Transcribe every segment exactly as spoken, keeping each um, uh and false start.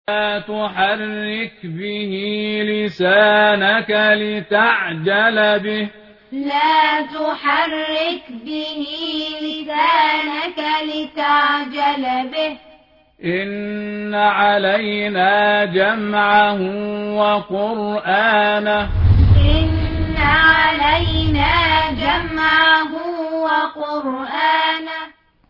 لا تحرك به لسانك لتعجل به لا تحرك به لسانك لتعجل به إن علينا جمعه وقرآنه إن علينا جمعه وقرآنه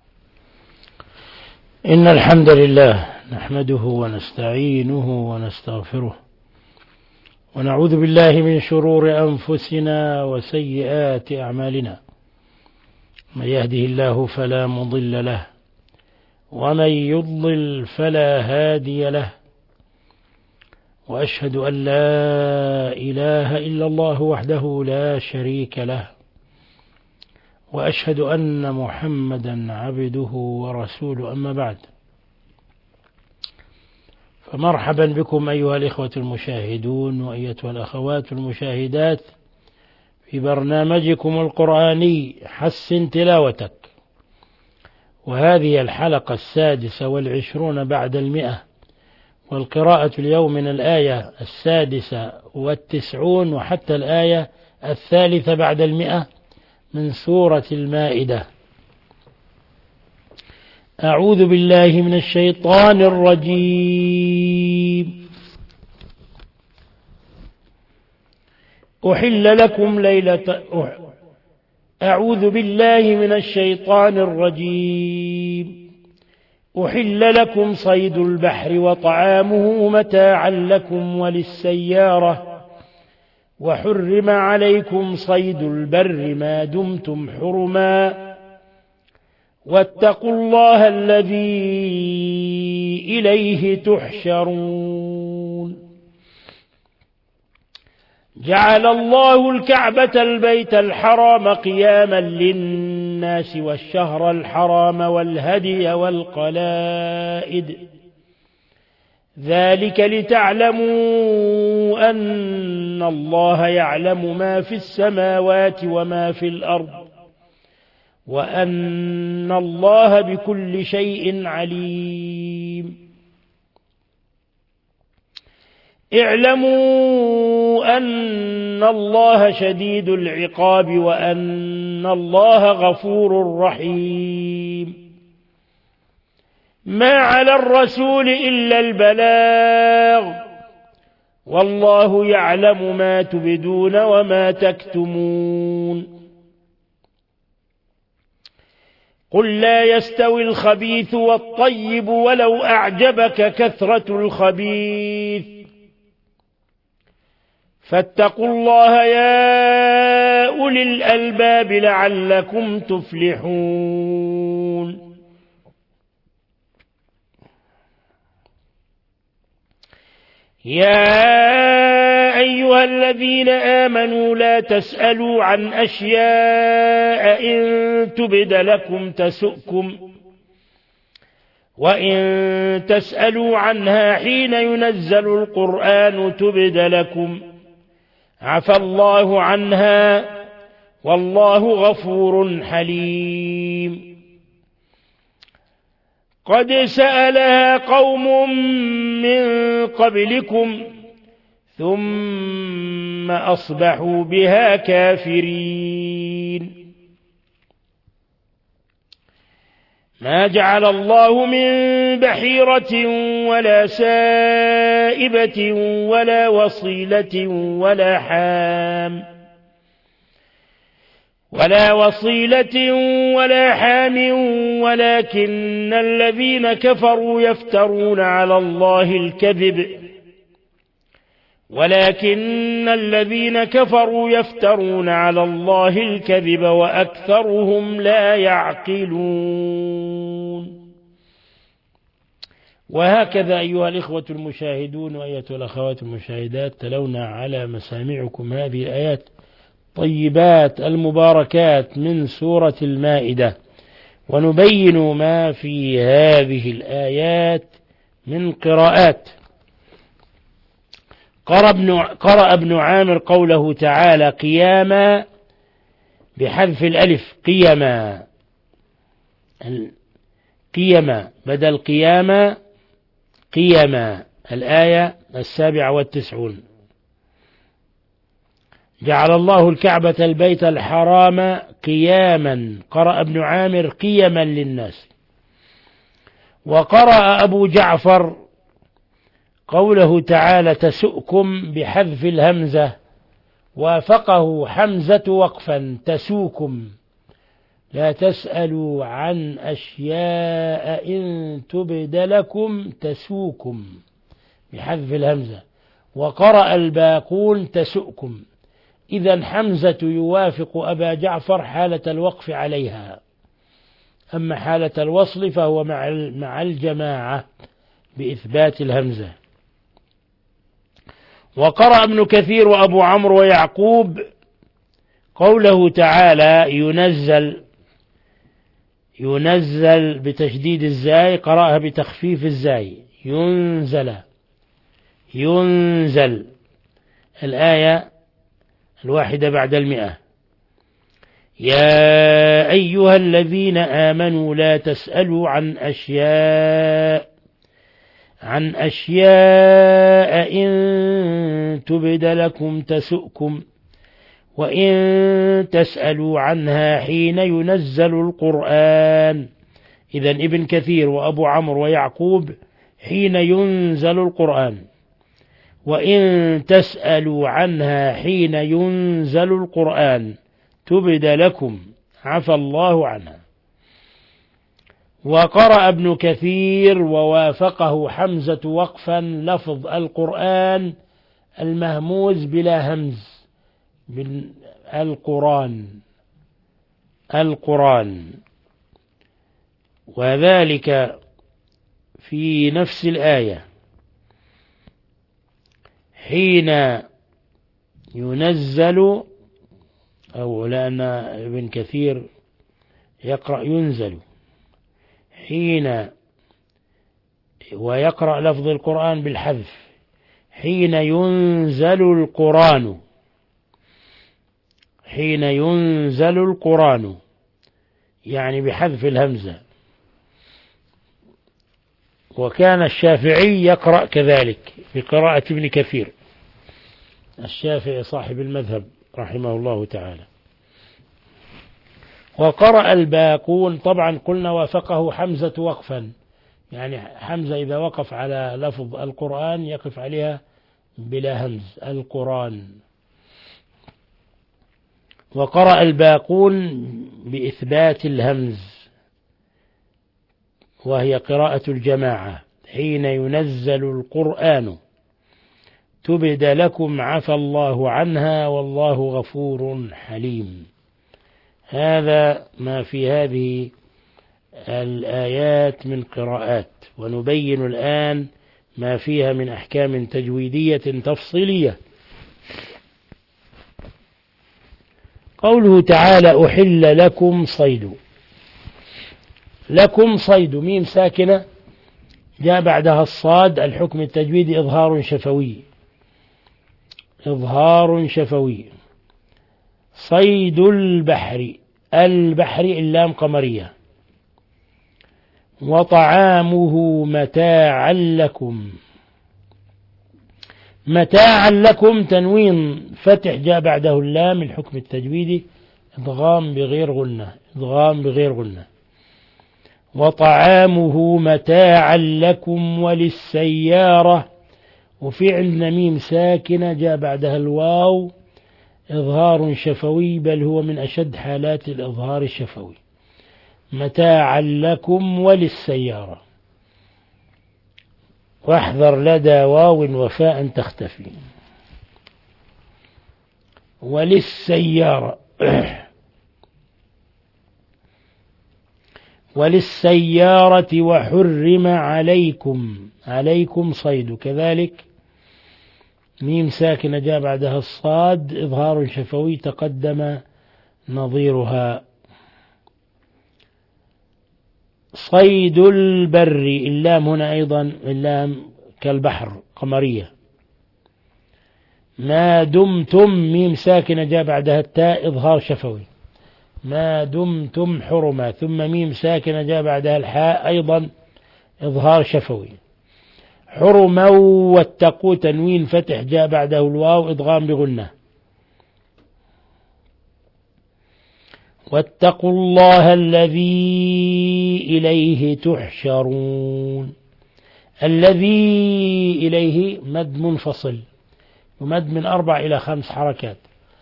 إن الحمد لله نحمده ونستعينه ونستغفره ونعوذ بالله من شرور أنفسنا وسيئات أعمالنا. من يهده الله فلا مضل له ومن يضلل فلا هادي له، وأشهد أن لا إله إلا الله وحده لا شريك له، وأشهد أن محمدا عبده ورسوله. أما بعد، فمرحبا بكم أيها الإخوة المشاهدون وأيتها الأخوات المشاهدات في برنامجكم القرآني حسن تلاوتك، وهذه الحلقة السادسة والعشرون بعد المئة، والقراءة اليوم من الآية السادسة والتسعون وحتى الآية الثالثة بعد المئة من سورة المائدة. أعوذ بالله من الشيطان الرجيم. أحل لكم ليلة أعوذ بالله من الشيطان الرجيم. أحل لكم صيد البحر وطعامه متاعا لكم وللسيارة، وحرم عليكم صيد البر ما دمتم حرما، واتقوا الله الذي إليه تحشرون. جعل الله الكعبة البيت الحرام قياما للناس والشهر الحرام والهدي والقلائد، ذلك لتعلموا أن الله يعلم ما في السماوات وما في الأرض، وأن الله بكل شيء عليم. اعلموا أن الله شديد العقاب وأن الله غفور رحيم. ما على الرسول إلا البلاغ، والله يعلم ما تبدون وما تكتمون. قل لا يستوي الخبيث والطيب ولو أعجبك كثرة الخبيث، فاتقوا الله يا أولي الألباب لعلكم تفلحون. يا أيها الذين آمنوا لا تسألوا عن أشياء إن تبد لكم تسؤكم، وإن تسألوا عنها حين ينزل القرآن تبد لكم عفى الله عنها، والله غفور حليم. قد سألها قوم من قبلكم ثم أصبحوا بها كافرين. ما جعل الله من بحيرة ولا سائبة ولا وصيلة ولا حام ولا وصيلة ولا حام ولكن الذين كفروا يفترون على الله الكذب ولكن الذين كفروا يفترون على الله الكذب وأكثرهم لا يعقلون. وهكذا أيها الإخوة المشاهدون وأيتها الأخوات المشاهدات، تلونا على مسامعكم هذه الآيات طيبات المباركات من سورة المائدة، ونبين ما في هذه الآيات من قراءات. قرأ ابن عامر قوله تعالى قياما بحذف الألف، قيما قيما بدل قياما قيما الآية السابعة والتسعون. جعل الله الكعبة البيت الحرام قياما، قرأ ابن عامر قيما للناس. وقرأ أبو جعفر قوله تعالى تسؤكم بحذف الهمزة، وافقه حمزة وقفا تسوكم، لا تسألوا عن أشياء إن تبد لكم تسوكم بحذف الهمزة. وقرأ الباقون تسؤكم. إذن حمزة يوافق أبا جعفر حالة الوقف عليها، أما حالة الوصل فهو مع الجماعة بإثبات الهمزة. وقرأ ابن كثير وأبو عمرو ويعقوب قوله تعالى ينزل، ينزل بتشديد الزاي، قرأها بتخفيف الزاي ينزل، ينزل الآية الواحدة بعد المئة. يا أيها الذين آمنوا لا تسألوا عن أشياء عن أشياء إن تبد لكم تسؤكم وإن تسألوا عنها حين ينزل القرآن. إذن ابن كثير وأبو عمرو ويعقوب حين ينزل القرآن، وإن تسألوا عنها حين ينزل القرآن تبد لكم عفى الله عنها. وقرأ ابن كثير ووافقه حمزة وقفا لفظ القرآن المهموز بلا همز القرآن القرآن، وذلك في نفس الآية حين ينزل، أو لأن ابن كثير يقرأ ينزل حين، ويقرأ لفظ القرآن بالحذف حين ينزل القرآن، حين ينزل القرآن يعني بحذف الهمزة. وكان الشافعي يقرأ كذلك بقراءة ابن كثير، الشافعي صاحب المذهب رحمه الله تعالى. وقرأ الباقون، طبعا قلنا وافقه حمزة وقفا، يعني حمزة إذا وقف على لفظ القرآن يقف عليها بلا همز القرآن. وقرأ الباقون بإثبات الهمز، وهي قراءة الجماعة حين ينزل القرآن تبد لكم عفى الله عنها والله غفور حليم. هذا ما في هذه الآيات من قراءات، ونبين الآن ما فيها من أحكام تجويدية تفصيلية. قوله تعالى أحل لكم صيد، لكم صيد ميم ساكنة جاء بعدها الصاد، الحكم التجويدي إظهار شفوي، إظهار شفوي. صيد البحر، البحر اللام قمرية. وطعامه متاعا لكم، متاعا لكم تنوين فتح جاء بعده اللام، الحكم التجويدي إدغام بغير غنة، إدغام بغير غنة. وطعامه متاعا لكم وللسيارة، وفي عندنا ميم ساكنة جاء بعدها الواو، إظهار شفوي، بل هو من أشد حالات الإظهار الشفوي. متاعا لكم وللسيارة، واحذر لدى واو وفاء تختفي. وللسيارة وللسيارة وحرم عليكم، عليكم صيد، كذلك ميم ساكنة جاء بعدها الصاد، إظهار شفوي تقدم نظيرها. صيد البر، اللام هنا أيضا اللام كالبحر قمرية. ما دمتم ميم ساكنة جاء بعدها التاء، إظهار شفوي. ما دمتم حرما، ثم ميم ساكنة جاء بعدها الحاء أيضا إظهار شفوي. حرما واتقوا تنوين فتح جاء بعده الواو إضغام بغنة. واتقوا الله الذي إليه تحشرون. الذي إليه مد منفصل يمد من أربع إلى خمس حركات.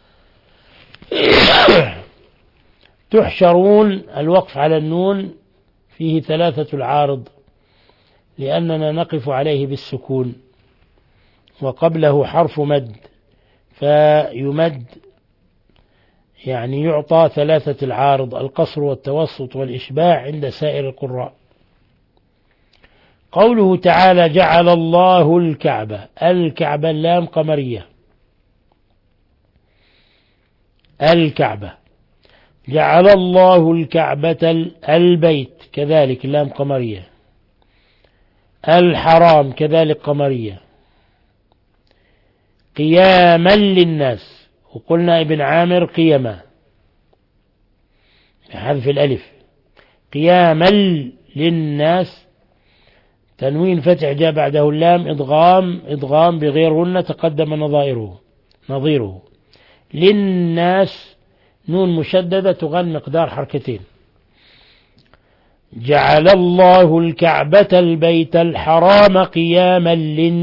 تحشرون الوقف على النون فيه ثلاثة العارض لأننا نقف عليه بالسكون وقبله حرف مد فيمد يعني يعطى ثلاثة العارض القصر والتوسط والإشباع عند سائر القراء. قوله تعالى جعل الله الكعبة. الكعبة اللام قمرية. الكعبة جعل الله الكعبة البيت كذلك اللام قمرية. الحرام كذلك قمرية. قياما للناس وقلنا ابن عامر قيما بحذف الألف. قياما للناس تنوين فتح جاء بعده اللام إضغام إضغام بغيرهن تقدم نظائره نظيره. للناس نون مشددة تغن مقدار حركتين. جعل الله الكعبة البيت الحرام قياما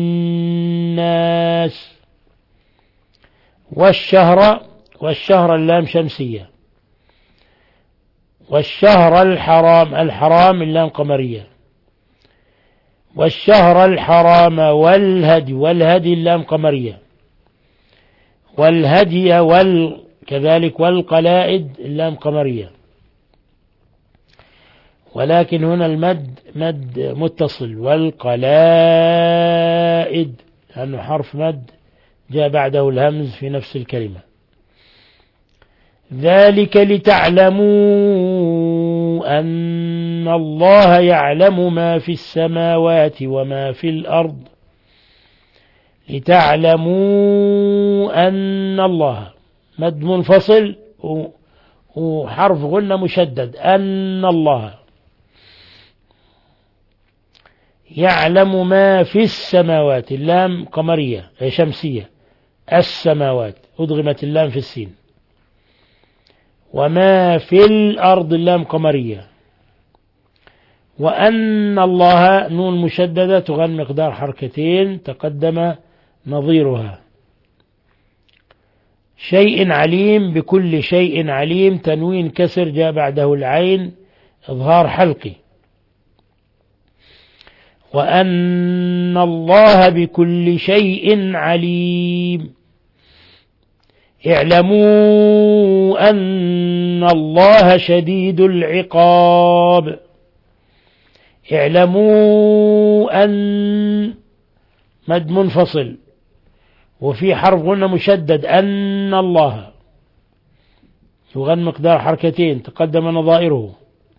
للناس. والشهر والشهر اللام شمسية. والشهر الحرام الحرام اللام قمرية. والشهر الحرام والهدي والهدي اللام قمرية. والهدي وال كذلك والقلائد اللام قمرية. ولكن هنا المد مد متصل والقلائد لأنه حرف مد جاء بعده الهمز في نفس الكلمة. ذلك لتعلموا أن الله يعلم ما في السماوات وما في الأرض. لتعلموا أن الله مد منفصل وحرف غنة مشدد. أن الله يعلم ما في السماوات اللام قمرية شمسية. السماوات أدغمت اللام في السين. وما في الأرض اللام قمرية. وأن الله نون مشددة تغن مقدار حركتين تقدم نظيرها. شيء عليم بكل شيء عليم تنوين كسر جاء بعده العين إظهار حلقي. وأن الله بكل شيء عليم. اعلموا أن الله شديد العقاب. اعلموا أن مد منفصل وفي حرف غنة مشدد. أن الله يغن مقدار حركتين تقدم نظائره.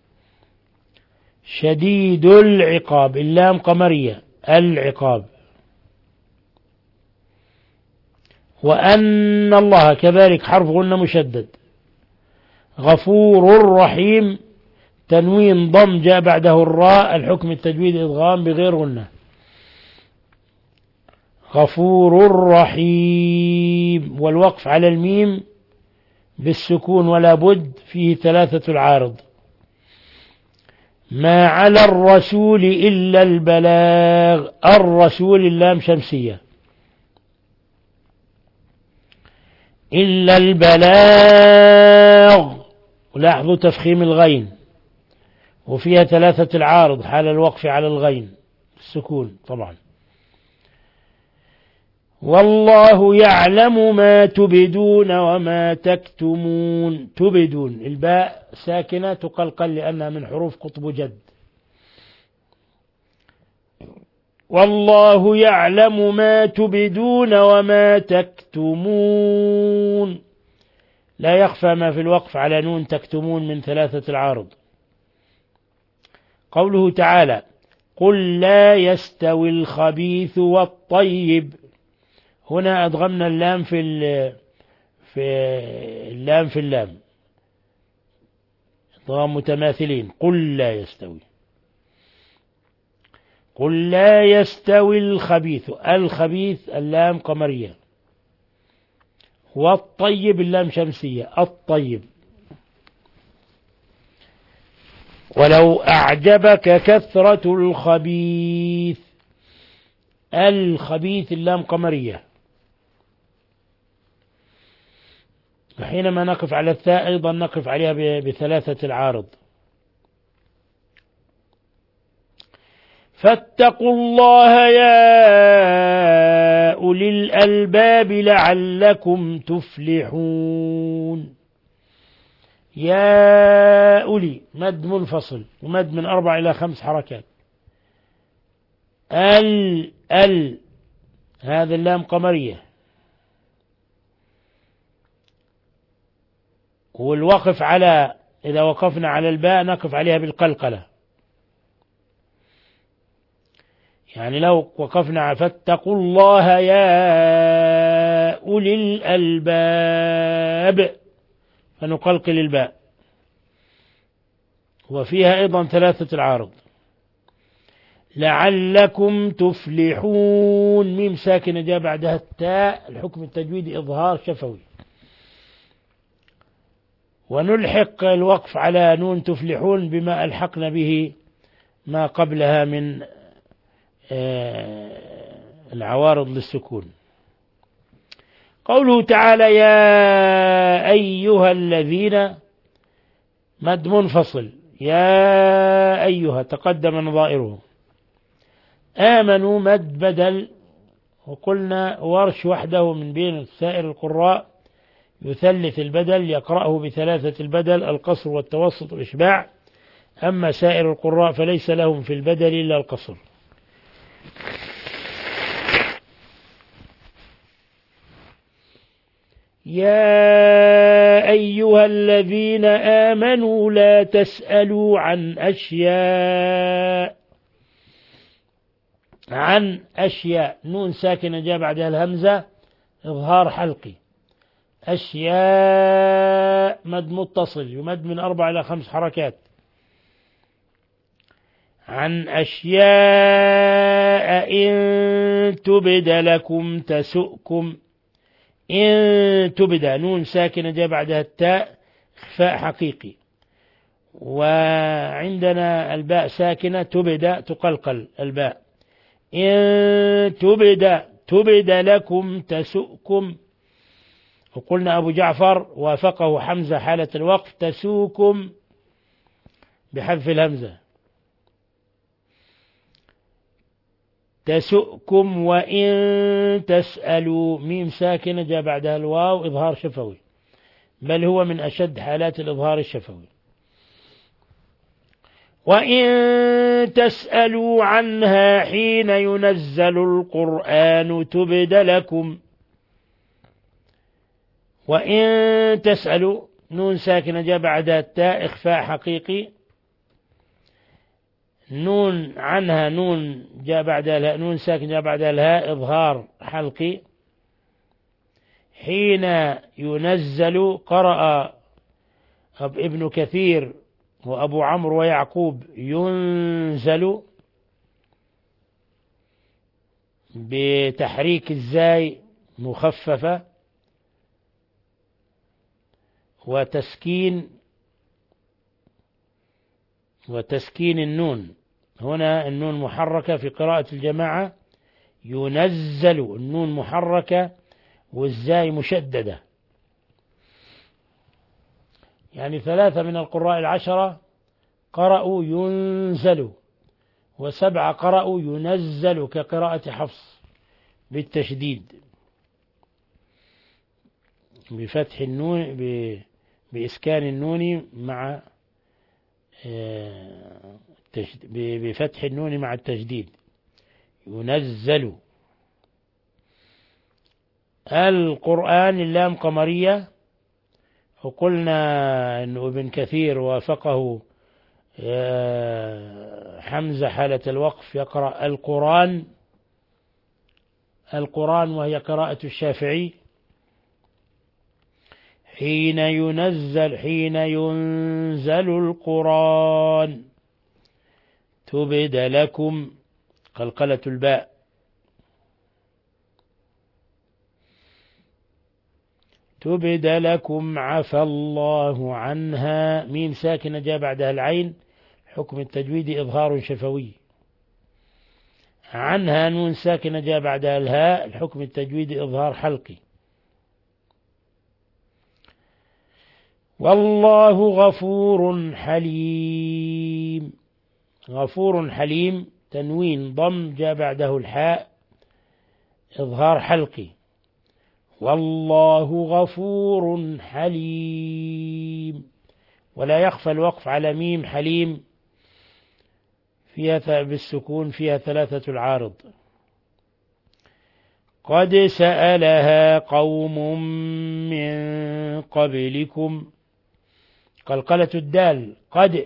شديد العقاب اللام قمرية. العقاب. وأن الله كذلك حرف غنة مشدد. غفور رحيم تنوين ضم جاء بعده الراء الحكم التجويد إضغام بغير غنة. غفور رحيم والوقف على الميم بالسكون ولا بد فيه ثلاثة العارض. ما على الرسول إلا البلاغ. الرسول اللام شمسية. إلا البلاغ ولاحظوا تفخيم الغين وفيها ثلاثة العارض حال الوقف على الغين السكون طبعا. والله يعلم ما تبدون وما تكتمون. تبدون الباء ساكنة تقلقل لأنها من حروف قطب جد. والله يعلم ما تبدون وما تكتمون. لا يخفى ما في الوقف على نون تكتمون من ثلاثة العارض. قوله تعالى قل لا يستوي الخبيث والطيب. هنا أدغمنا اللام في في اللام في اللام ضام متماثلين. قل لا يستوي. قل لا يستوي الخبيث، الخبيث اللام قمرية، والطيب اللام شمسية، الطيب. ولو أعجبك كثرة الخبيث، الخبيث اللام قمرية. وحينما نقف على الثاء أيضا نقف عليها بثلاثة العارض. فاتقوا الله يا أولي الألباب لعلكم تفلحون. يا أولي مد منفصل، ومد من أربع إلى خمس حركات. ال ال هذا اللام قمرية، والوقف على إذا وقفنا على الباء نقف عليها بالقلقلة. يعني لو وقفنا فاتقوا الله يا أولي الألباب فنقلقل الباء. وفيها أيضا ثلاثة العارض. لعلكم تفلحون، ميم ساكنة جاء بعدها التاء، الحكم التجويدي إظهار شفوي. ونلحق الوقف على نون تفلحون بما ألحقنا به ما قبلها من العوارض للسكون. قوله تعالى يا أيها الذين، مد منفصل، يا أيها تقدم نظائره. آمنوا مد بدل، وقلنا ورش وحده من بين سائر القراء يثلث البدل، يقرأه بثلاثة البدل، القصر والتوسط والإشباع. أما سائر القراء فليس لهم في البدل إلا القصر. يا أيها الذين آمنوا لا تسألوا عن أشياء، عن أشياء نون ساكنة جاء بعدها الهمزة إظهار حلقي. أشياء مد متصل يمد من أربع إلى خمس حركات. عن أشياء إن تبد لكم تسؤكم، إن تبد نون ساكنة جاء بعدها التاء إخفاء حقيقي. وعندنا الباء ساكنة تبد تقلقل الباء. إن تبد تبد لكم تسؤكم. وقلنا أبو جعفر وافقه حمزة حالة الوقف تسوكم بحذف الهمزة. تسؤكم. وإن تسألوا ميم ساكنة جاء بعدها الواو إظهار شفوي، بل هو من أشد حالات الإظهار الشفوي. وإن تسألوا عنها حين ينزل القرآن تبد لكم. وإن تسألوا نون ساكنة جاء بعدها التاء إخفاء حقيقي. نون عنها نون جاء بعدها الهاء، نون ساكنة جاء بعدها الهاء إظهار حلقي. حين ينزل قرأ ابن كثير وأبو عمرو ويعقوب ينزل بتحريك الزاي مخففة وتسكين وتسكين النون. هنا النون محركة في قراءة الجماعة، ينزل النون محركة والزاي مشددة. يعني ثلاثة من القراء العشرة قرأوا ينزل، وسبعة قرأوا ينزل كقراءة حفص بالتشديد بفتح النون بإسكان النون مع بفتح النون مع التجديد ينزل. القرآن اللام قمرية، وقلنا أن ابن كثير وافقه حمزة حالة الوقف يقرأ القرآن القرآن وهي قراءة الشافعي. حين ينزل حين ينزل القرآن تبد لكم قلقلة الباء. تبد لكم عفى الله عنها، ميم ساكنة جاء بعدها العين، حكم التجويد إظهار شفوي. عنها نون ساكنة جاء بعدها الهاء، الحكم التجويد إظهار حلقي. والله غفور حليم، غفور حليم تنوين ضم جاء بعده الحاء، إظهار حلقي. والله غفور حليم، ولا يخفى الوقف على ميم حليم فيها بالسكون، فيها ثلاثة العارض. قد سألها قوم من قبلكم، قلقلة الدال قد،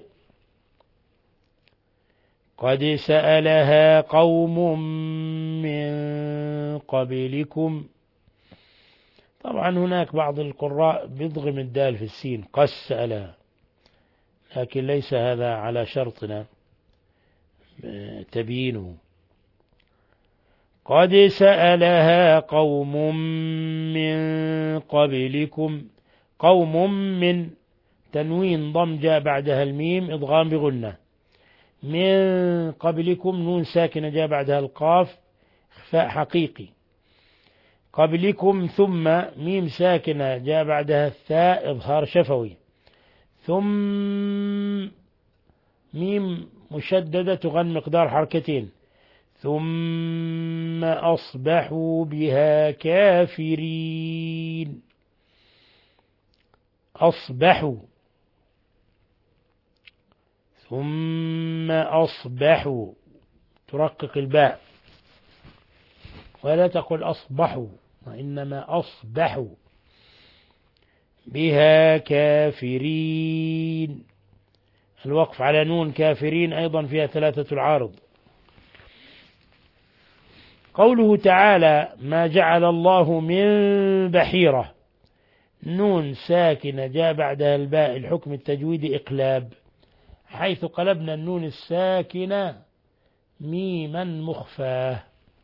قد سألها قوم من قبلكم. طبعا هناك بعض القراء بيضغم الدال في السين، قد سألها، لكن ليس هذا على شرطنا تبيينه. قد سألها قوم من قبلكم، قوم من تنوين ضم جاء بعدها الميم إضغام بغنة. من قبلكم نون ساكنة جاء بعدها القاف إخفاء حقيقي. قبلكم ثم ميم ساكنة جاء بعدها الثاء إظهار شفوي. ثم ميم مشددة تغن مقدار حركتين. ثم أصبحوا بها كافرين. أصبحوا، ثم أصبحوا ترقق الباء ولا تقل أصبحوا، وإنما أصبحوا بها كافرين. الوقف على نون كافرين أيضا فيها ثلاثة العارض. قوله تعالى ما جعل الله من بحيرة، نون ساكنة جاء بعدها الباء، الحكم التجويدي إقلاب، حيث قلبنا النون الساكنة ميما مخفاه.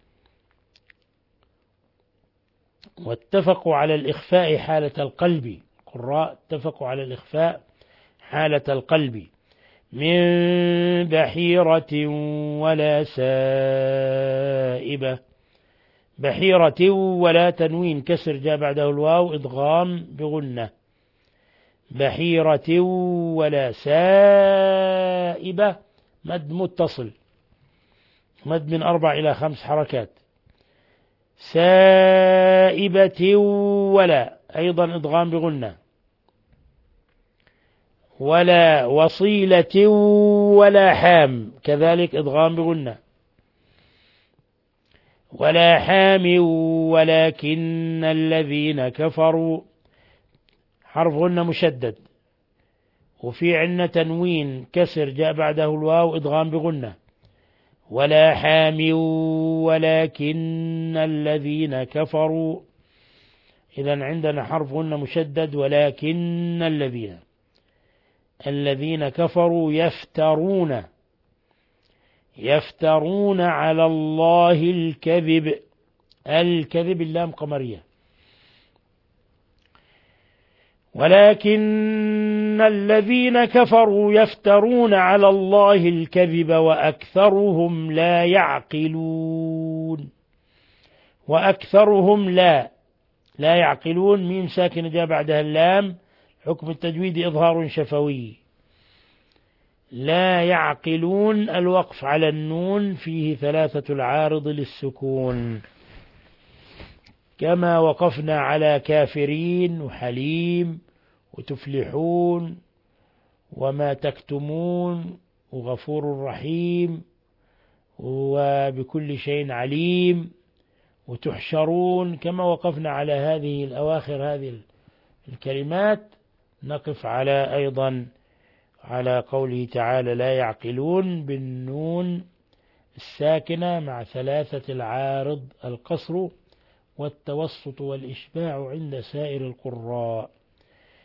واتفقوا على الإخفاء حالة القلب، قراء اتفقوا على الإخفاء حالة القلب. من بحيرة ولا سائبة، بحيرة ولا تنوين كسر جاء بعده الواو إضغام بغنة. بحيرة ولا سائبة مد متصل، مد من أربع إلى خمس حركات. سائبة ولا أيضا إضغام بغنة. ولا وصيلة ولا حام كذلك إضغام بغنة. ولا حام ولكن الذين كفروا حرف غنة مشدد، وفي عنا تنوين كسر جاء بعده الواو إضغام بغنة. ولا حام ولكن الذين كفروا، إذن عندنا حرف غنة مشدد ولكن الذين، الذين كفروا يفترون، يفترون على الله الكذب، الكذب اللام قمرية. ولكن الذين كفروا يفترون على الله الكذب وأكثرهم لا يعقلون. وأكثرهم لا لا يعقلون ميم ساكنة جاء بعدها اللام، حكم التجويد إظهار شفوي. لا يعقلون الوقف على النون فيه ثلاثة العارض للسكون، كما وقفنا على كافرين وحليم وتفلحون وما تكتمون وغفور رحيم وبكل شيء عليم وتحشرون. كما وقفنا على هذه الأواخر هذه الكلمات نقف على أيضا على قوله تعالى لا يعقلون بالنون الساكنة مع ثلاثة العارض القصر والتوسط والإشباع عند سائر القراء.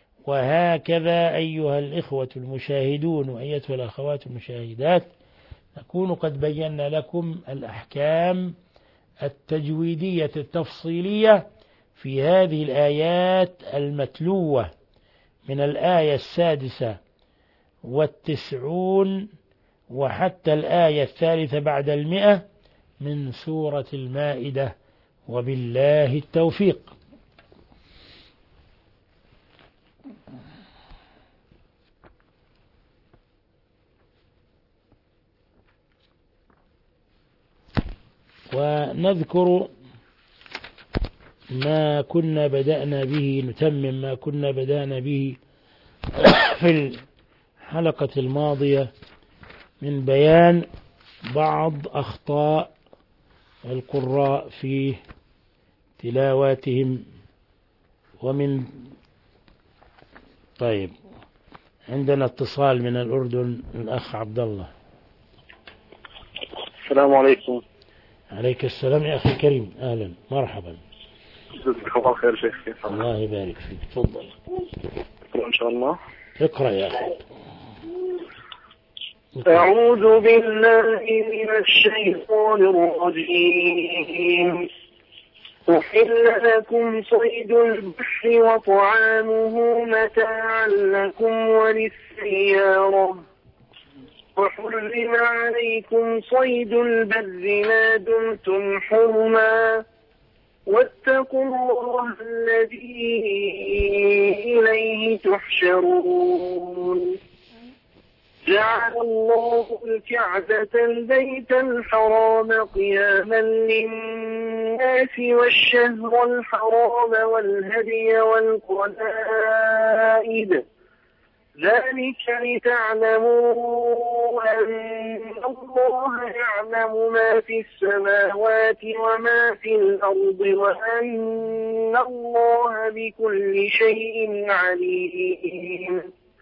وهكذا أيها الإخوة المشاهدون وأيتها الأخوات المشاهدات، نكون قد بينا لكم الأحكام التجويدية التفصيلية في هذه الآيات المتلوة من الآية السادسة والتسعون وحتى الآية الثالثة بعد المئة من سورة المائدة، وبالله التوفيق. ونذكر ما كنا بدأنا به، نتمم ما كنا بدأنا به في الحلقة الماضية من بيان بعض أخطاء القراء في تلاواتهم. ومن طيب عندنا اتصال من الأردن، الأخ عبد الله. السلام عليكم. عليك السلام يا أخي الكريم، أهلا مرحبا. جزاك الله خير شيخ. الله يبارك فيك، تفضل. اقرأ إن شاء الله. اقرأ يا أخي. أعوذ بالله من الشيطان الرجيم. أحل لكم صيد البحر وطعامه متاعا لكم وللسيارة، وحرم عليكم صيد البر ما دمتم حرما، واتقوا الله الذي إليه تحشرون. جعل الله الكعبة البيت الحرام قياما للناس والشهر الحرام والهدي والقلائد، ذلك لتعلموا أن الله يعلم ما في السماوات وما في الأرض وأن الله بكل شيء عليم.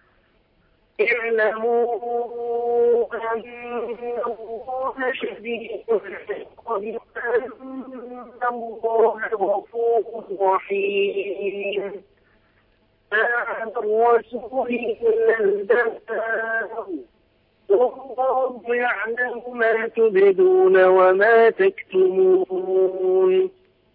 اعلموا أن الله شديد العقاب وأن الله غفور رحيم. ما على الرسول إلا البلاغ، والله يعلم ما تبدون وما تكتمون.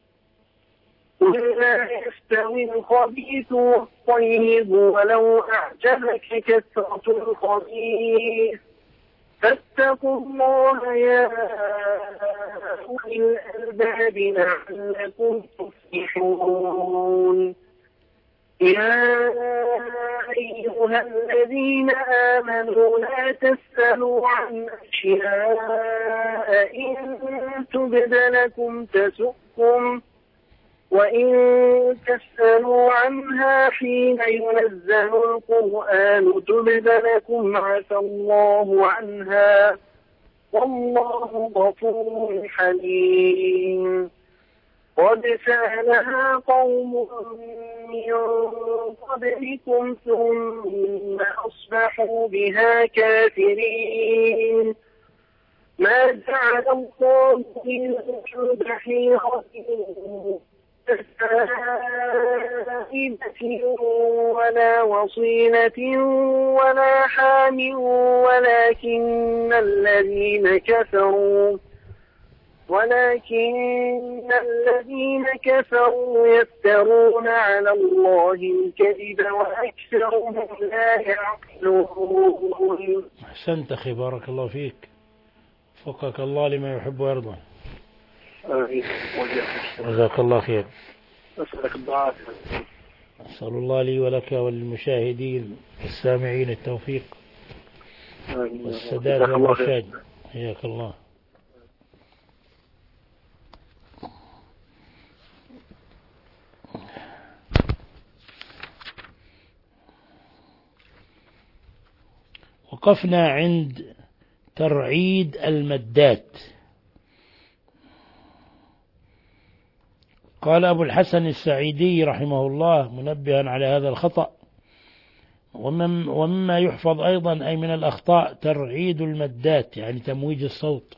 قل لا يستوي الخبيث والطيب ولو أعجبك كثرة الخبيث، فاتقوا الله يا أولي الألباب لعلكم تفلحون. يا أيها الذين آمنوا لا تسألوا عن أشياء إن تبد لكم تسؤكم، وإن تسألوا عنها حين ينزل القرآن تبد لكم عفى الله عنها، والله غفور حليم. قد سألها قوم من قبلكم ثم أصبحوا بها كافرين. ما جعل الله من بحيرة سائبة ولا وصيلة ولا حام، ولكن الذين كفروا ولكن الذين كفروا يفترون على الله الكذب وأكثرهم لا يعقلون. أحسنت أخي، بارك الله فيك، وفقك الله لما يحب ويرضى. آمين. جزاك الله خير. أسألك الدعاء. أسأل الله لي ولك وللمشاهدين والسامعين التوفيق والسداد والرشاد. حياك الله. وقفنا عند ترعيد المدات. قال أبو الحسن السعيدي رحمه الله منبها على هذا الخطأ: ومما يحفظ أيضا أي من الأخطاء ترعيد المدات، يعني تمويج الصوت،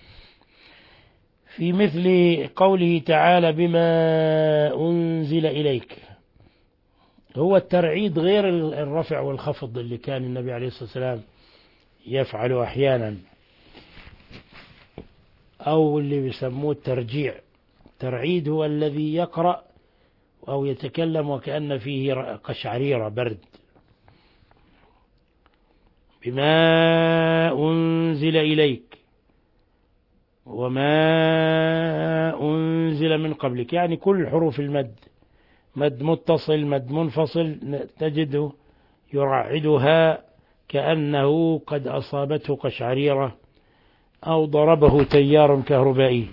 في مثل قوله تعالى بما أنزل إليك. هو الترعيد غير الرفع والخفض اللي كان النبي عليه الصلاة والسلام يفعل أحيانا، أو اللي بيسموه الترجيع. الترعيد هو الذي يقرأ أو يتكلم وكأن فيه قشعريرة برد. بما أنزل إليك وما أنزل من قبلك، يعني كل حروف المد، مد متصل مد منفصل تجده يرعدها كأنه قد أصابته قشعريرة أو ضربه تيار كهربائي.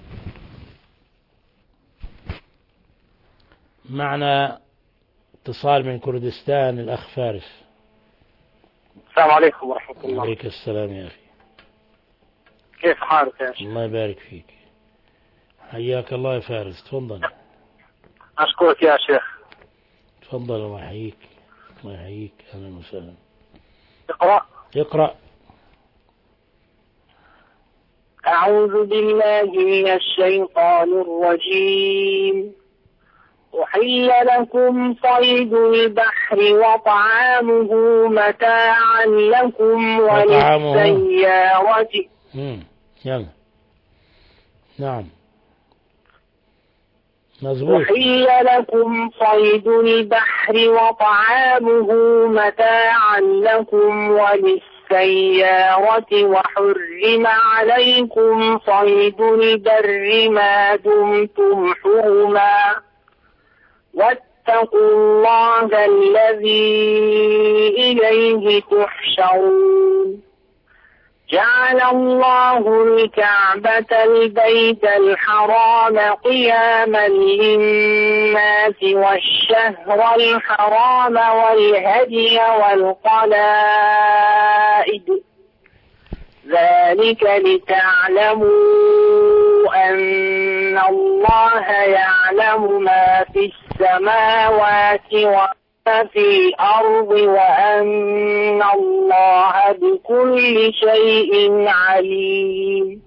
معنا اتصال من كردستان، الأخ فارس. السلام عليكم ورحمة الله. عليك السلام يا أخي، كيف حالك يا شيخ؟ الله يبارك فيك، حياك الله يا فارس، تفضل. أشكرك يا شيخ. تفضل، الله يحييك الله يحييك، أهلا وسهلا. اقرأ. اقرأ. أعوذ بالله من الشيطان الرجيم. أحل لكم صيد البحر وطعامه متاعا لكم وللسيارة. امم يلا نعم مظبوط. أحل لكم صيد البحر وطعامه متاعا لكم وللسيارة وحرم عليكم صيد البر ما دمتم حرما واتقوا الله الذي إليه تحشرون. جعل الله الكعبة البيت الحرام قياما للناس والشهر الحرام والهدي والقلائد، ذلك لتعلموا أن الله يعلم ما في السماوات وما في الأرض وأن الله بكل شيء عليم.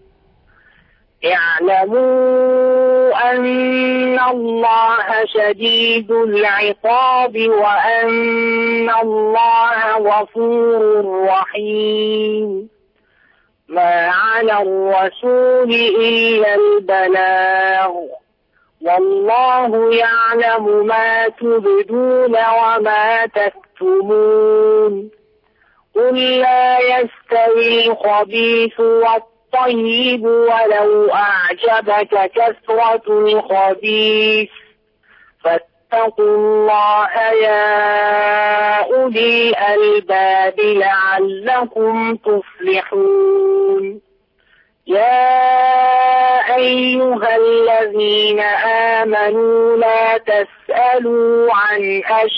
اعلموا أن الله شديد العقاب وأن الله غفور رحيم. ما على الرسول إلا البلاغ، والله يعلم ما تبدون وما تكتمون. قل لا يستوي الخبيث والطيب ولو أعجبك كثرة الخبيث، فاتقوا الله يا أولي الألباب لعلكم تفلحون. يا أيها الذين آمنوا لا تسألوا عن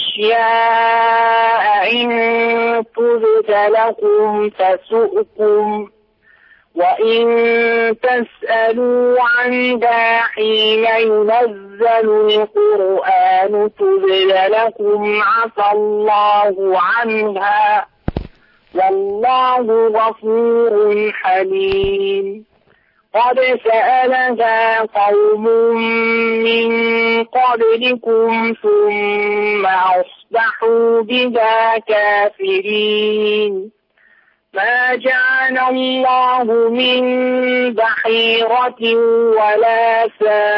أشياء إن تبد لكم تسؤكم، وإن تسألوا عنها حين ينزل القرآن تبد لكم عفى الله عنها، والله غفور حليم. قد سألها قوم من قبلكم ثم أصبحوا بها كافرين. ما جعل الله من بحيرة ولا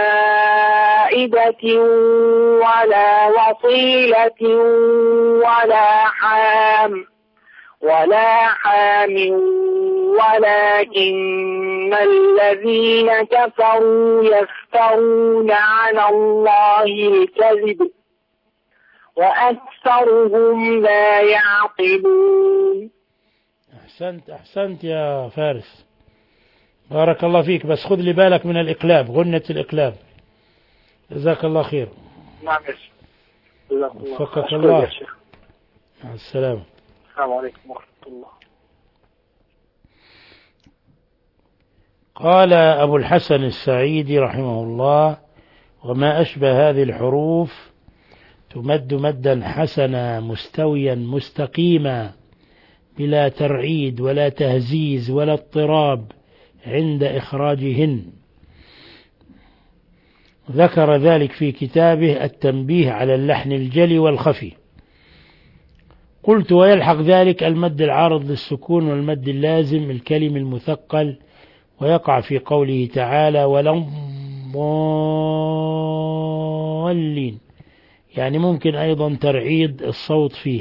سائبة ولا وصيلة ولا حام ولا حام ولكن الذين كفروا يفترون على الله الكذب وأكثرهم لا يعقلون. أحسنت أحسنت يا فارس، بارك الله فيك، بس خذ لي بالك من الإقلاب، غنة الإقلاب. جزاك الله خير. نعم يا شيخ، جزاك الله. وفقك الله. يا شيخ. مع السلامة. السلام عليكم ورحمة الله. قال أبو الحسن السعيدي رحمه الله: وما أشبه هذه الحروف تمد مدا حسنا مستويا مستقيما بلا ترعيد ولا تهزيز ولا اضطراب عند إخراجهن. ذكر ذلك في كتابه التنبيه على اللحن الجلي والخفي. قلت: ويلحق ذلك المد العارض للسكون والمد اللازم الكلم المثقل ويقع في قوله تعالى ولا الضالين، يعني ممكن أيضا ترعيد الصوت فيه.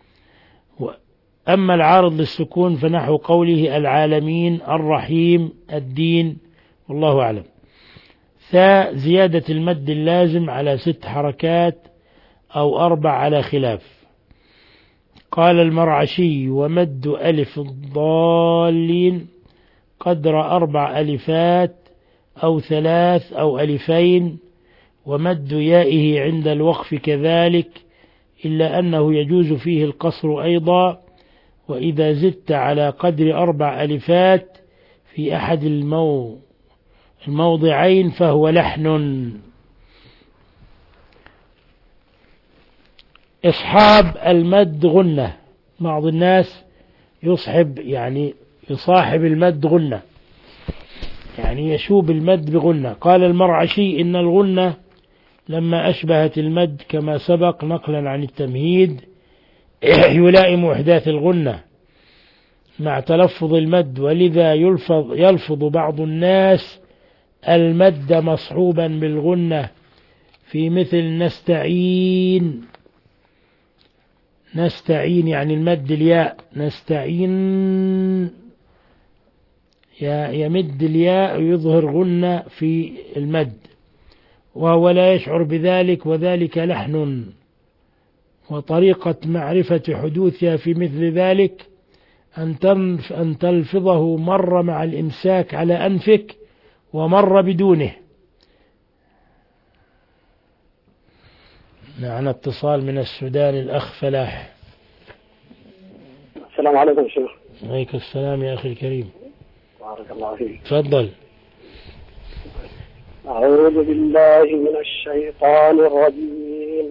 أما العارض للسكون فنحو قوله العالمين الرحيم الدين، والله أعلم. ثاء زيادة المد اللازم على ست حركات أو أربع على خلاف. قال المرعشي ومد ألف الضالين قدر أربع ألفات أو ثلاث أو ألفين، ومد يائه عند الوقف كذلك، إلا أنه يجوز فيه القصر أيضا، وإذا زدت على قدر أربع ألفات في أحد المو الموضعين فهو لحن. إصحاب المد غنة، بعض الناس يصحب يعني يصاحب المد غنة، يعني يشوب المد بغنة. قال المرعشي إن الغنة لما أشبهت المد كما سبق نقلا عن التمهيد يلائم إحداث الغنة مع تلفظ المد، ولذا يلفظ, يلفظ بعض الناس المد مصحوبا بالغنة في مثل نستعين. نستعين يعني المد الياء، نستعين يمد الياء ويظهر غنة في المد وهو لا يشعر بذلك، وذلك لحن. وطريقة معرفة حدوثها في مثل ذلك أن تلفظه مرة مع الإمساك على أنفك ومرة بدونه. معنا اتصال من السودان، الأخ فلاح. السلام عليكم شيخ. عليكم السلام يا أخي الكريم. بارك الله فيك. تفضل. أعوذ بالله من الشيطان الرجيم.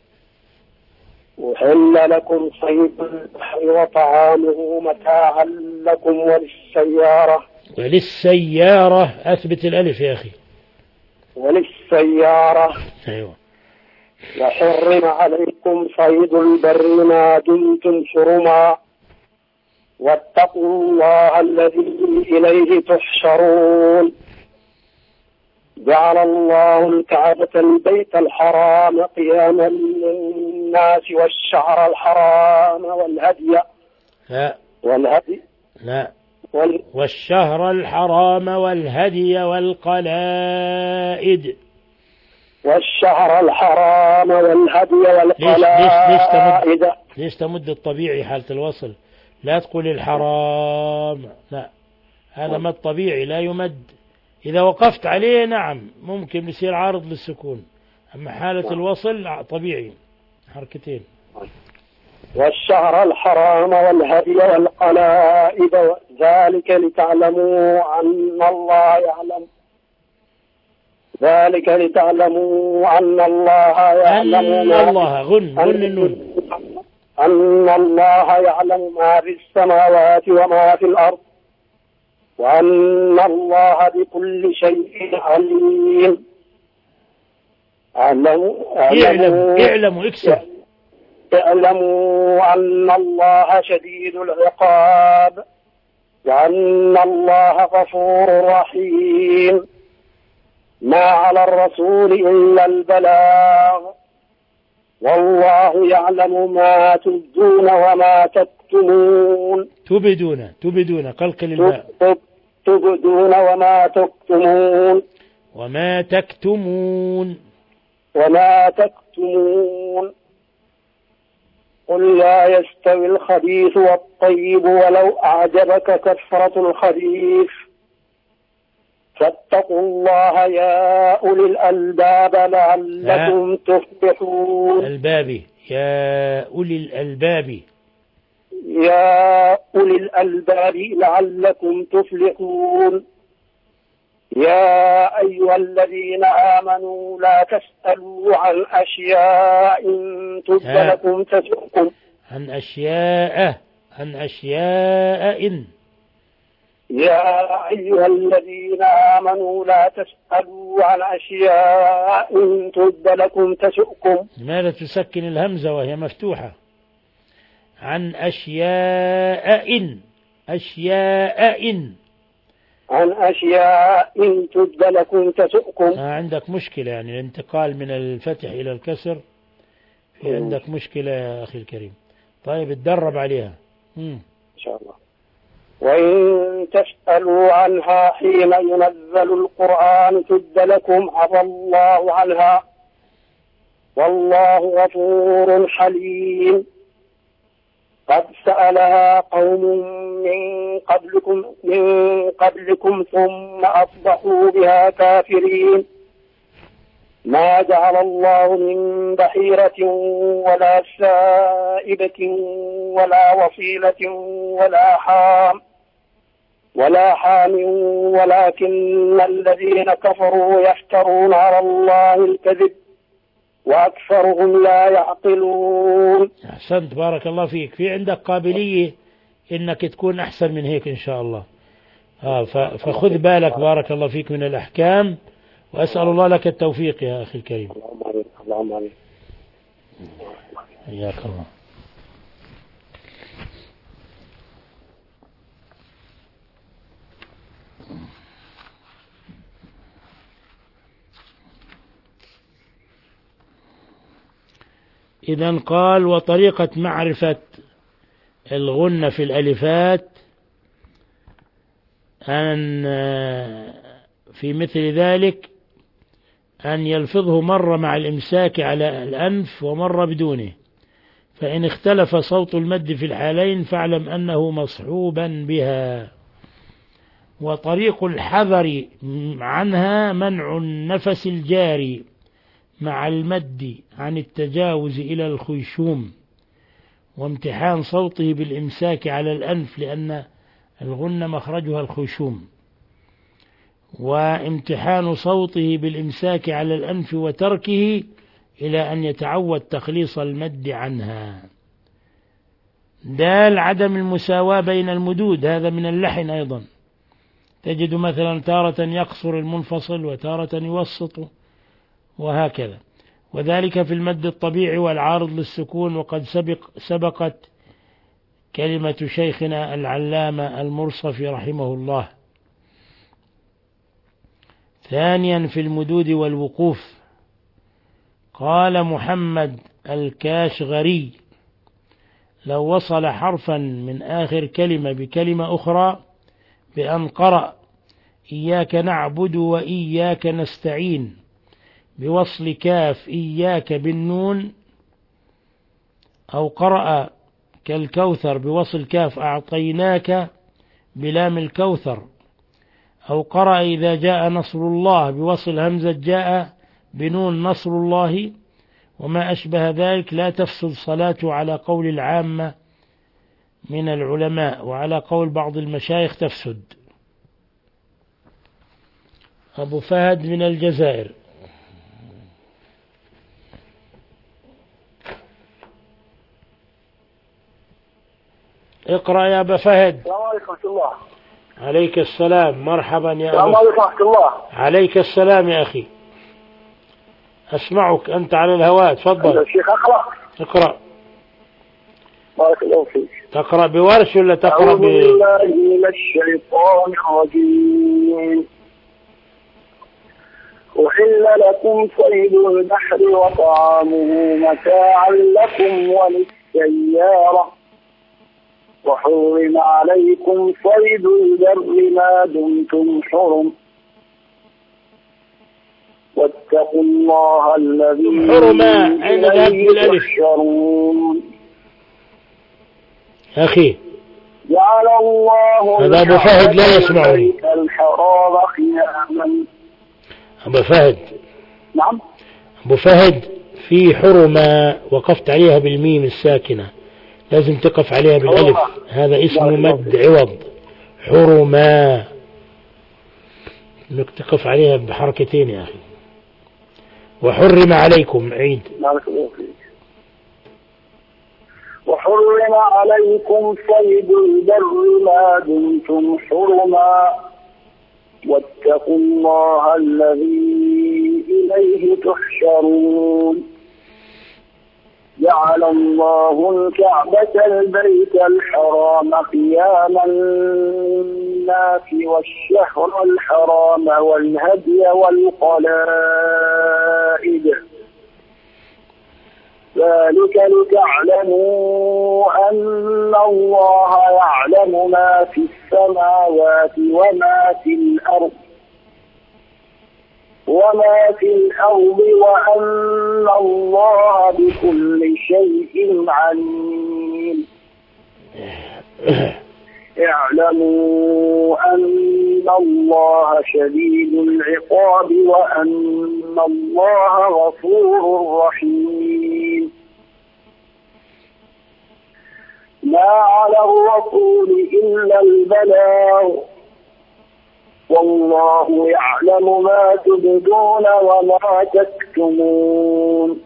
أحل لكم صيد البحر وطعامه متاعا لكم وللسيارة. وللسيارة أثبت الألف يا أخي. وللسيارة. أيوة. وحرم عليكم صيد البر ما دمتم حرما واتقوا الله الذي إليه تحشرون. جعل الله الكعبة البيت الحرام قياما للناس والشعر الحرام والهدي لا والهدي لا وال... والشهر الحرام والهدي والقلائد. والشهر الحرام والهدي والقلائد. ليش, ليش, ليش تمد الطبيعي حالة الوصل؟ لا تقول الحرام، لا، هذا مد طبيعي لا يمد. إذا وقفت عليه نعم ممكن يصير عارض للسكون، أما حالة الوصل طبيعي حركتين. والشهر الحرام والهدي والقلائد ذلك لتعلموا أن الله يعلم ذلك لتعلموا أن الله يعلم أن الله غن غن النون أن الله يعلم ما في السماوات وما في الأرض وأن الله بكل شيء عليم. اعلموا اعلموا اعلموا اكسب اعلموا أن الله شديد العقاب وأن الله غفور رحيم. ما على الرسول إلا البلاغ والله يعلم ما تبدون وما تكتمون. تبدون تبدون قلقل الماء. تبدون وما تكتمون. وما تكتمون وما تكتمون. قل لا يستوي الخبيث والطيب ولو أعجبك كثرة الخبيث فاتقوا الله يا أولي الألباب لعلكم تفلحون. الباب يا أولي الألباب يا أولي الألباب لعلكم تفلحون. يا أيها الذين آمنوا لا تسألوا عن أشياء إن تبد لكم تسؤكم. عن أشياء عن أشياء إن. يا أيها الذين آمنوا لا تسألوا عن أشياء إن تبد لكم تسؤكم. لماذا تسكن الهمزة وهي مفتوحة؟ عن أشياء إن. أشياء إن عن أشياء إن تبد لكم تسؤكم. آه عندك مشكلة يعني الانتقال من الفتح إلى الكسر، في عندك مشكلة يا أخي الكريم. طيب اتدرب عليها. مم. إن شاء الله. وإن تسألوا عنها حين ينزل القرآن تبد لكم عفى الله عنها والله غفور حليم. قد سألها قوم من قبلكم من قبلكم ثم أصبحوا بها كافرين. ما جعل الله من بحيرة ولا سائبة ولا وصيلة ولا حام ولا حام ولكن الذين كفروا يفترون على الله الكذب وأكثرهم لا يعقلون. أحسنت بارك الله فيك. في عندك قابلية إنك تكون أحسن من هيك إن شاء الله. آه فخذ بالك بارك الله فيك من الأحكام، وأسأل الله لك التوفيق يا أخي الكريم. اللهم آمين. اللهم آمين. حياك الله. إذن قال وطريقة معرفة الغنة في الألفات أن في مثل ذلك أن يلفظه مرة مع الإمساك على الأنف ومرة بدونه، فإن اختلف صوت المد في الحالين فاعلم أنه مصحوبا بها. وطريق الحذر عنها منع النفس الجاري مع المد عن التجاوز إلى الخيشوم، وامتحان صوته بالإمساك على الأنف لأن الغنة مخرجها الخيشوم، وامتحان صوته بالإمساك على الأنف وتركه إلى أن يتعود تخليص المد عنها. دال عدم المساواة بين المدود، هذا من اللحن أيضا، تجد مثلا تارة يقصر المنفصل وتارة يوسطه وهكذا، وذلك في المد الطبيعي والعارض للسكون. وقد سبق سبقت كلمة شيخنا العلامة المرصفي رحمه الله. ثانيا في المدود والوقوف قال محمد الكاشغري لو وصل حرفا من آخر كلمة بكلمة أخرى بأن قرأ إياك نعبد وإياك نستعين بوصل كاف إياك بالنون، أو قرأ كالكوثر بوصل كاف أعطيناك بلام الكوثر، أو قرأ إذا جاء نصر الله بوصل همزة جاء بنون نصر الله وما أشبه ذلك، لا تفسد صلاته على قول العامة من العلماء، وعلى قول بعض المشايخ تفسد. أبو فهد من الجزائر. اقرأ يا أبا فهد. السلام عليكم ورحمة الله. عليك السلام. مرحبا يا السلام أبا. عليكم ورحمة الله. عليك السلام يا أخي، أسمعك أنت على الهواء، تفضل. الشيخ أقرأ. اقرأ. بارك الله فيك. تقرأ بورش ولا تقرأ ب... أعوذ بالله من الشيطان الرجيم. أحل لكم صيد البحر وطعامه متاعا لكم وللسيارة وحرم عليكم صيد البر ما دمتم حرم واتقوا الله الذي حرما أين ذهب بالألف أخي؟ جعل الله هذا أبو فهد لا يسمعني. الحرام قياما. أبو فهد. نعم. أبو فهد في حرما وقفت عليها بالميم الساكنة، لازم تقف عليها بالألف، هذا اسم مد عوض. حرما انك تقف عليها بحركتين يا أخي. وحرم عليكم، عيد. وحرم عليكم صيد البر ما دمتم حرما واتقوا الله الذي إليه تحشرون. جعل الله الكعبة البيت الحرام قياما الناس والشهر الحرام والهدي والقلائد ذلك لتعلموا أن الله يعلم ما في السماوات وما في الأرض وما في الأرض وأن الله بكل شيء عليم. اعلموا أن الله شديد العقاب وأن الله غفور رحيم. ما على الرسول إلا البلاغ والله يعلم ما تبدون وما تكتمون.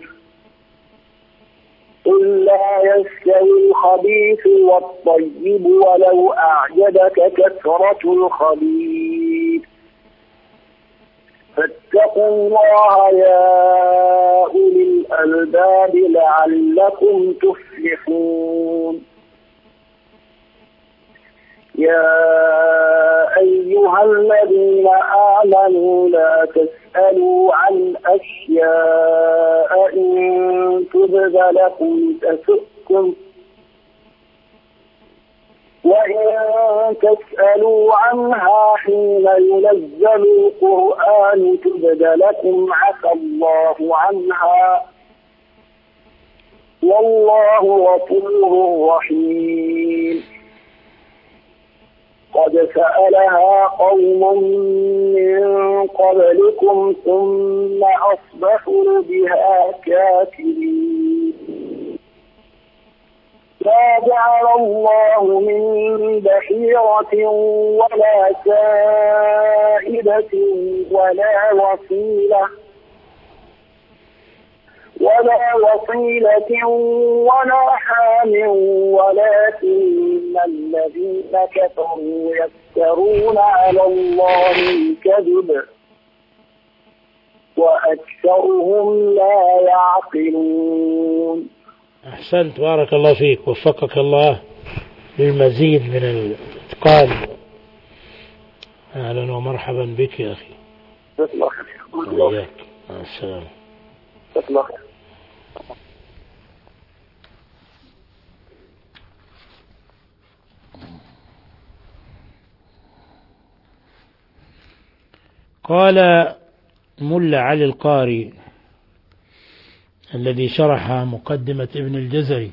قل لا يستوي الخبيث والطيب ولو أعجبك كثرة الخبيث فاتقوا الله يا أولي الألباب لعلكم تفلحون. يا أيها الذين آمنوا لا تسألوا عن أشياء إن تبد لكم تسؤكم وإن تسألوا عنها حين ينزل القرآن تبد لكم عفى الله عنها والله غفور رحيم. قد سألها قوم من قبلكم ثم أصبحوا بها كافرين. ما جعل الله من بحيرة ولا سائبة ولا وصيلة ولا وصيلة ولا حام ولكن الذين كفروا يفترون على الله الكذب وأكثرهم لا يعقلون. أحسنت، بارك الله فيك، وفقك الله للمزيد من الإتقان. أهلا ومرحبا بك يا أخي. وإياك. مع السلامة. قال ملا علي القاري الذي شرح مقدمة ابن الجزري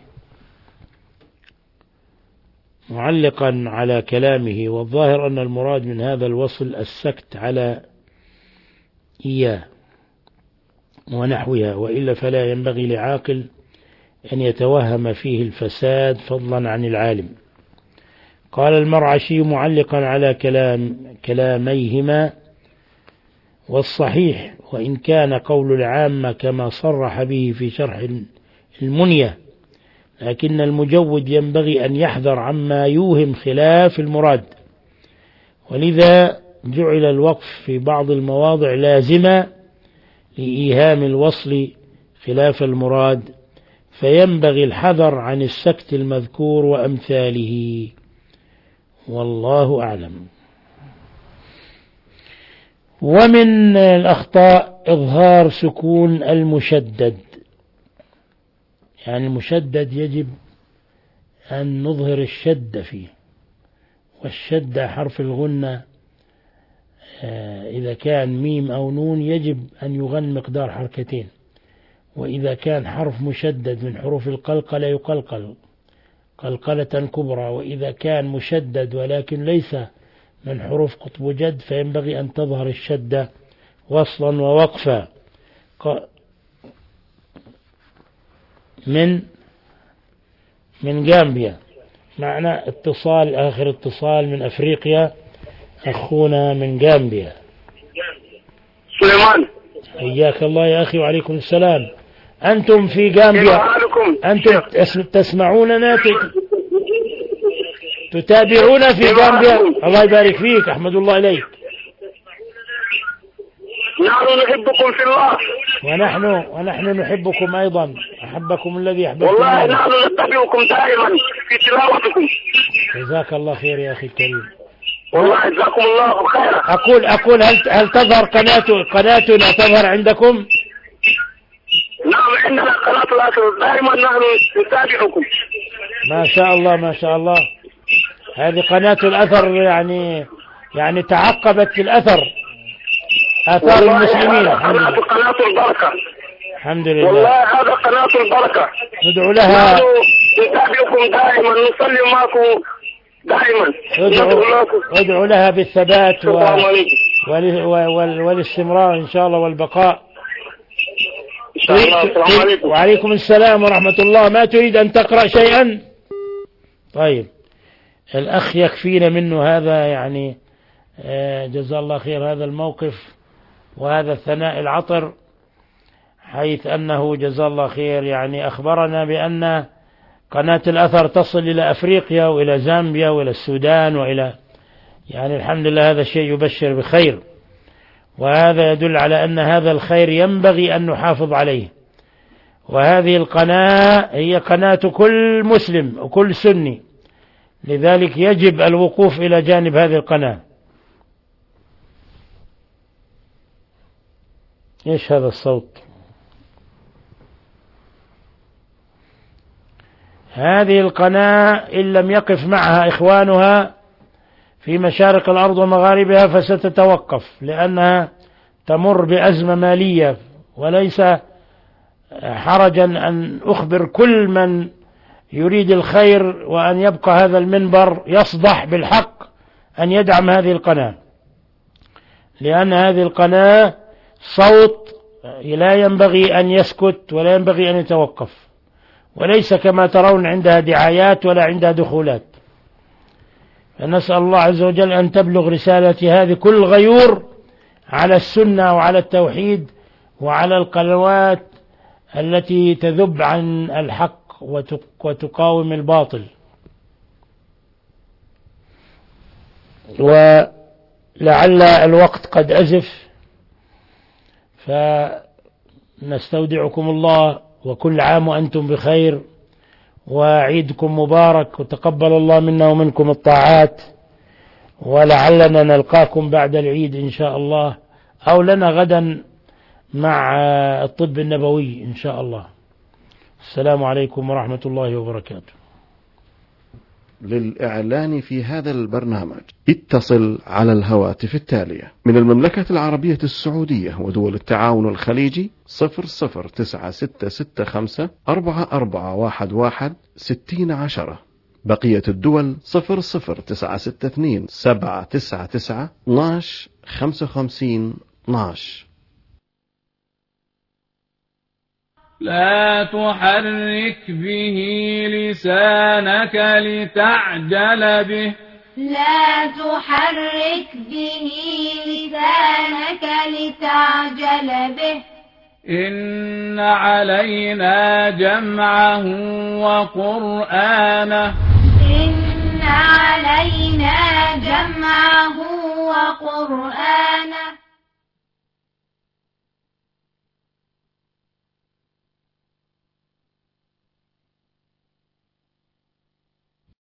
معلقا على كلامه: والظاهر أن المراد من هذا الوصل السكت على إياه ونحوها، وإلا فلا ينبغي لعاقل أن يتوهم فيه الفساد فضلا عن العالم. قال المرعشي معلقا على كلام كلاميهما: والصحيح وإن كان قول العامة كما صرح به في شرح المنية، لكن المجود ينبغي أن يحذر عما يوهم خلاف المراد، ولذا جعل الوقف في بعض المواضع لازما لإيهام الوصل خلاف المراد، فينبغي الحذر عن السكت المذكور وأمثاله، والله أعلم. ومن الأخطاء إظهار سكون المشدد، يعني المشدد يجب أن نظهر الشد فيه، والشد حرف الغنة إذا كان ميم أو نون يجب أن يغن مقدار حركتين، وإذا كان حرف مشدد من حروف القلقلة يقلقل قلقلة كبرى، وإذا كان مشدد ولكن ليس من حروف قطب جد فينبغي أن تظهر الشدة وصلا ووقفا. من من جامبيا، معنى اتصال آخر اتصال من أفريقيا، أخونا من جامبيا. سليمان. حياك الله يا أخي، وعليكم السلام. أنتم في جامبيا، أنتم تسمعوننا، تتابعون في جامبيا. الله يبارك فيك، أحمد الله إليك. نحن نحبكم في الله. ونحن ونحن نحبكم أيضا، أحبكم الذي أحببتم. والله نحن نتبعكم دائما في تلاوتكم. جزاك الله خير يا أخي الكريم. والله جزاكم الله خيرا. أقول أقول هل هل تظهر قناة قناتنا تظهر عندكم؟ نعم عندنا قناة الأثر دائما نحن نتابعكم. ما شاء الله ما شاء الله. هذه قناة الأثر يعني يعني تعقبت في الأثر آثار المسلمين. الحمد لله. قناة البركة. الحمد لله. والله هذا قناة البركة. ندعو لها. نتابعكم دائما نصلي معكم دائما. ادعو, ادعو لها بالثبات و... وال... وال... والاستمرار إن شاء الله والبقاء. إن شاء الله. السلام عليكم. وعليكم السلام ورحمة الله. ما تريد أن تقرأ شيئا؟ طيب الأخ يكفينا منه هذا يعني جزا الله خير هذا الموقف وهذا الثناء العطر، حيث أنه جزا الله خير يعني أخبرنا بأن قناة الأثر تصل إلى أفريقيا وإلى زامبيا وإلى السودان وإلى يعني الحمد لله. هذا شيء يبشر بخير، وهذا يدل على أن هذا الخير ينبغي أن نحافظ عليه. وهذه القناة هي قناة كل مسلم وكل سني، لذلك يجب الوقوف إلى جانب هذه القناة. إيش هذا الصوت؟ هذه القناة إن لم يقف معها إخوانها في مشارق الأرض ومغاربها فستتوقف، لأنها تمر بأزمة مالية. وليس حرجا أن أخبر كل من يريد الخير وأن يبقى هذا المنبر يصدح بالحق أن يدعم هذه القناة، لأن هذه القناة صوت لا ينبغي أن يسكت ولا ينبغي أن يتوقف، وليس كما ترون عندها دعايات ولا عندها دخولات. فنسأل الله عز وجل أن تبلغ رسالة هذه كل غيور على السنة وعلى التوحيد وعلى القنوات التي تذب عن الحق وتقاوم الباطل. ولعل الوقت قد أزف، فنستودعكم الله وكل عام وأنتم بخير، وعيدكم مبارك، وتقبل الله منا ومنكم الطاعات، ولعلنا نلقاكم بعد العيد إن شاء الله، أو لنا غدا مع الطب النبوي إن شاء الله. السلام عليكم ورحمة الله وبركاته. للإعلان في هذا البرنامج اتصل على الهواتف التالية: من المملكة العربية السعودية ودول التعاون الخليجي صفر صفر تسعة ستة ستة خمسة أربعة أربعة واحد واحد ستين عشرة. بقية الدول صفر صفر تسعة ستة اثنين سبعة تسعة تسعة اثناش خمسة وخمسين اثناش. لا تحرك به لسانك لتعجل به. لا تحرك به لسانك لتعجل به. إن علينا جمعه وقرآنه. إن علينا جمعه وقرآنه.